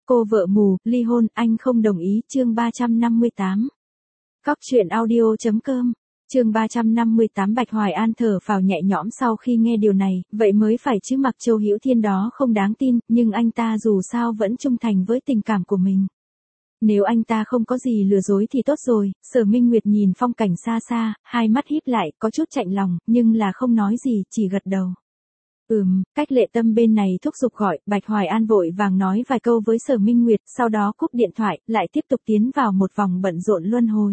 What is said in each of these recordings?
Cô vợ mù, ly hôn, anh không đồng ý, chương 358. Cóc truyện audio.com, chương 358. Bạch Hoài An thở phào nhẹ nhõm sau khi nghe điều này, vậy mới phải chứ, mặc Châu Hữu Thiên đó không đáng tin, nhưng anh ta dù sao vẫn trung thành với tình cảm của mình. Nếu anh ta không có gì lừa dối thì tốt rồi. Sở Minh Nguyệt nhìn phong cảnh xa xa, hai mắt híp lại, có chút chạnh lòng, nhưng là không nói gì, chỉ gật đầu. Cách Lệ Tâm bên này thúc giục gọi, Bạch Hoài An vội vàng nói vài câu với Sở Minh Nguyệt, sau đó cúp điện thoại, lại tiếp tục tiến vào một vòng bận rộn luân hồi.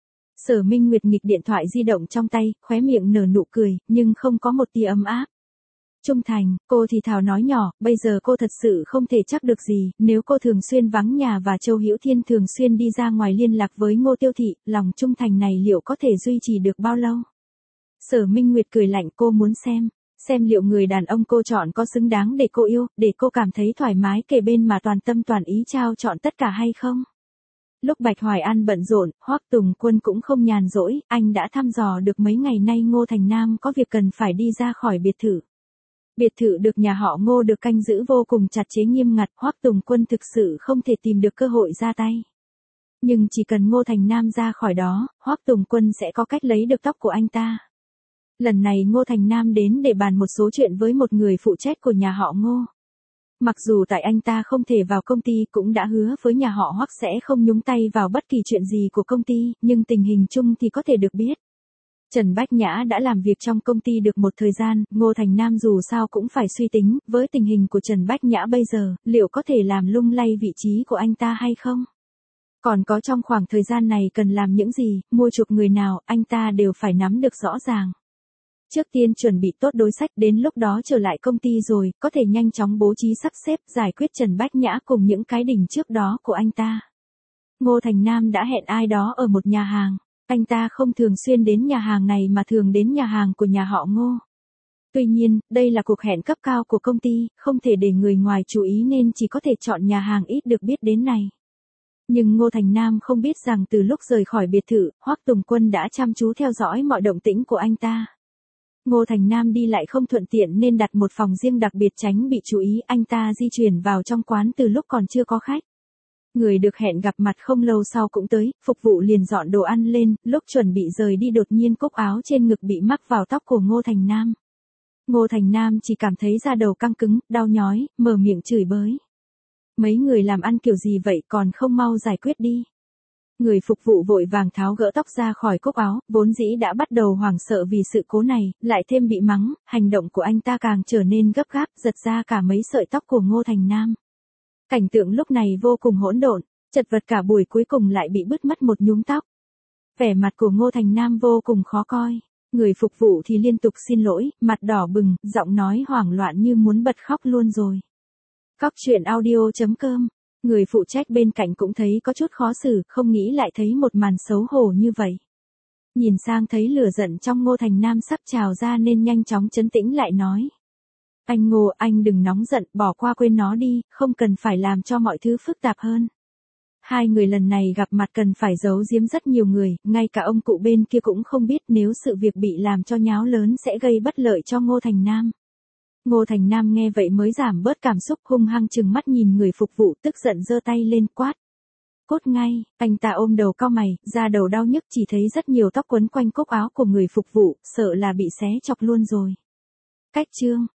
Sở Minh Nguyệt nghịch điện thoại di động trong tay, khóe miệng nở nụ cười, nhưng không có một tia ấm áp. Trung thành, cô thì thào nói nhỏ, bây giờ cô thật sự không thể chắc được gì, nếu cô thường xuyên vắng nhà và Châu Hữu Thiên thường xuyên đi ra ngoài liên lạc với Ngô Tiêu Thị, lòng trung thành này liệu có thể duy trì được bao lâu? Sở Minh Nguyệt cười lạnh, cô muốn xem liệu người đàn ông cô chọn có xứng đáng để cô yêu, để cô cảm thấy thoải mái kề bên mà toàn tâm toàn ý trao chọn tất cả hay không? Lúc Bạch Hoài An bận rộn, Hoắc Tùng Quân cũng không nhàn rỗi, anh đã thăm dò được mấy ngày nay Ngô Thành Nam có việc cần phải đi ra khỏi biệt thự. Biệt thự được nhà họ Ngô được canh giữ vô cùng chặt chẽ nghiêm ngặt, Hoắc Tùng Quân thực sự không thể tìm được cơ hội ra tay. Nhưng chỉ cần Ngô Thành Nam ra khỏi đó, Hoắc Tùng Quân sẽ có cách lấy được tóc của anh ta. Lần này Ngô Thành Nam đến để bàn một số chuyện với một người phụ trách của nhà họ Ngô. Mặc dù tại anh ta không thể vào công ty, cũng đã hứa với nhà họ Hoắc sẽ không nhúng tay vào bất kỳ chuyện gì của công ty, nhưng tình hình chung thì có thể được biết. Trần Bách Nhã đã làm việc trong công ty được một thời gian, Ngô Thành Nam dù sao cũng phải suy tính, với tình hình của Trần Bách Nhã bây giờ, liệu có thể làm lung lay vị trí của anh ta hay không? Còn có trong khoảng thời gian này cần làm những gì, mua chuộc người nào, anh ta đều phải nắm được rõ ràng. Trước tiên chuẩn bị tốt đối sách, đến lúc đó trở lại công ty rồi, có thể nhanh chóng bố trí sắp xếp, giải quyết Trần Bách Nhã cùng những cái đỉnh trước đó của anh ta. Ngô Thành Nam đã hẹn ai đó ở một nhà hàng. Anh ta không thường xuyên đến nhà hàng này mà thường đến nhà hàng của nhà họ Ngô. Tuy nhiên, đây là cuộc hẹn cấp cao của công ty, không thể để người ngoài chú ý nên chỉ có thể chọn nhà hàng ít được biết đến này. Nhưng Ngô Thành Nam không biết rằng từ lúc rời khỏi biệt thự, Hoắc Tùng Quân đã chăm chú theo dõi mọi động tĩnh của anh ta. Ngô Thành Nam đi lại không thuận tiện nên đặt một phòng riêng đặc biệt tránh bị chú ý, anh ta di chuyển vào trong quán từ lúc còn chưa có khách. Người được hẹn gặp mặt không lâu sau cũng tới, phục vụ liền dọn đồ ăn lên, lúc chuẩn bị rời đi đột nhiên cúc áo trên ngực bị mắc vào tóc của Ngô Thành Nam. Ngô Thành Nam chỉ cảm thấy da đầu căng cứng, đau nhói, mở miệng chửi bới. Mấy người làm ăn kiểu gì vậy, còn không mau giải quyết đi. Người phục vụ vội vàng tháo gỡ tóc ra khỏi cúc áo, vốn dĩ đã bắt đầu hoảng sợ vì sự cố này, lại thêm bị mắng, hành động của anh ta càng trở nên gấp gáp, giật ra cả mấy sợi tóc của Ngô Thành Nam. Cảnh tượng lúc này vô cùng hỗn độn, chật vật cả buổi cuối cùng lại bị bứt mất một nhúm tóc. Vẻ mặt của Ngô Thành Nam vô cùng khó coi, người phục vụ thì liên tục xin lỗi, mặt đỏ bừng, giọng nói hoảng loạn như muốn bật khóc luôn rồi. Cóc truyện audio.com, người phụ trách bên cạnh cũng thấy có chút khó xử, không nghĩ lại thấy một màn xấu hổ như vậy. Nhìn sang thấy lửa giận trong Ngô Thành Nam sắp trào ra nên nhanh chóng trấn tĩnh lại nói. Anh Ngô, anh đừng nóng giận, bỏ qua quên nó đi, không cần phải làm cho mọi thứ phức tạp hơn. Hai người lần này gặp mặt cần phải giấu giếm rất nhiều người, ngay cả ông cụ bên kia cũng không biết, nếu sự việc bị làm cho nháo lớn sẽ gây bất lợi cho Ngô Thành Nam. Ngô Thành Nam nghe vậy mới giảm bớt cảm xúc, hung hăng trừng mắt nhìn người phục vụ, tức giận giơ tay lên quát. Cút ngay, anh ta ôm đầu cau mày, da đầu đau nhức, chỉ thấy rất nhiều tóc quấn quanh cúc áo của người phục vụ, sợ là bị xé chọc luôn rồi. Cách chương.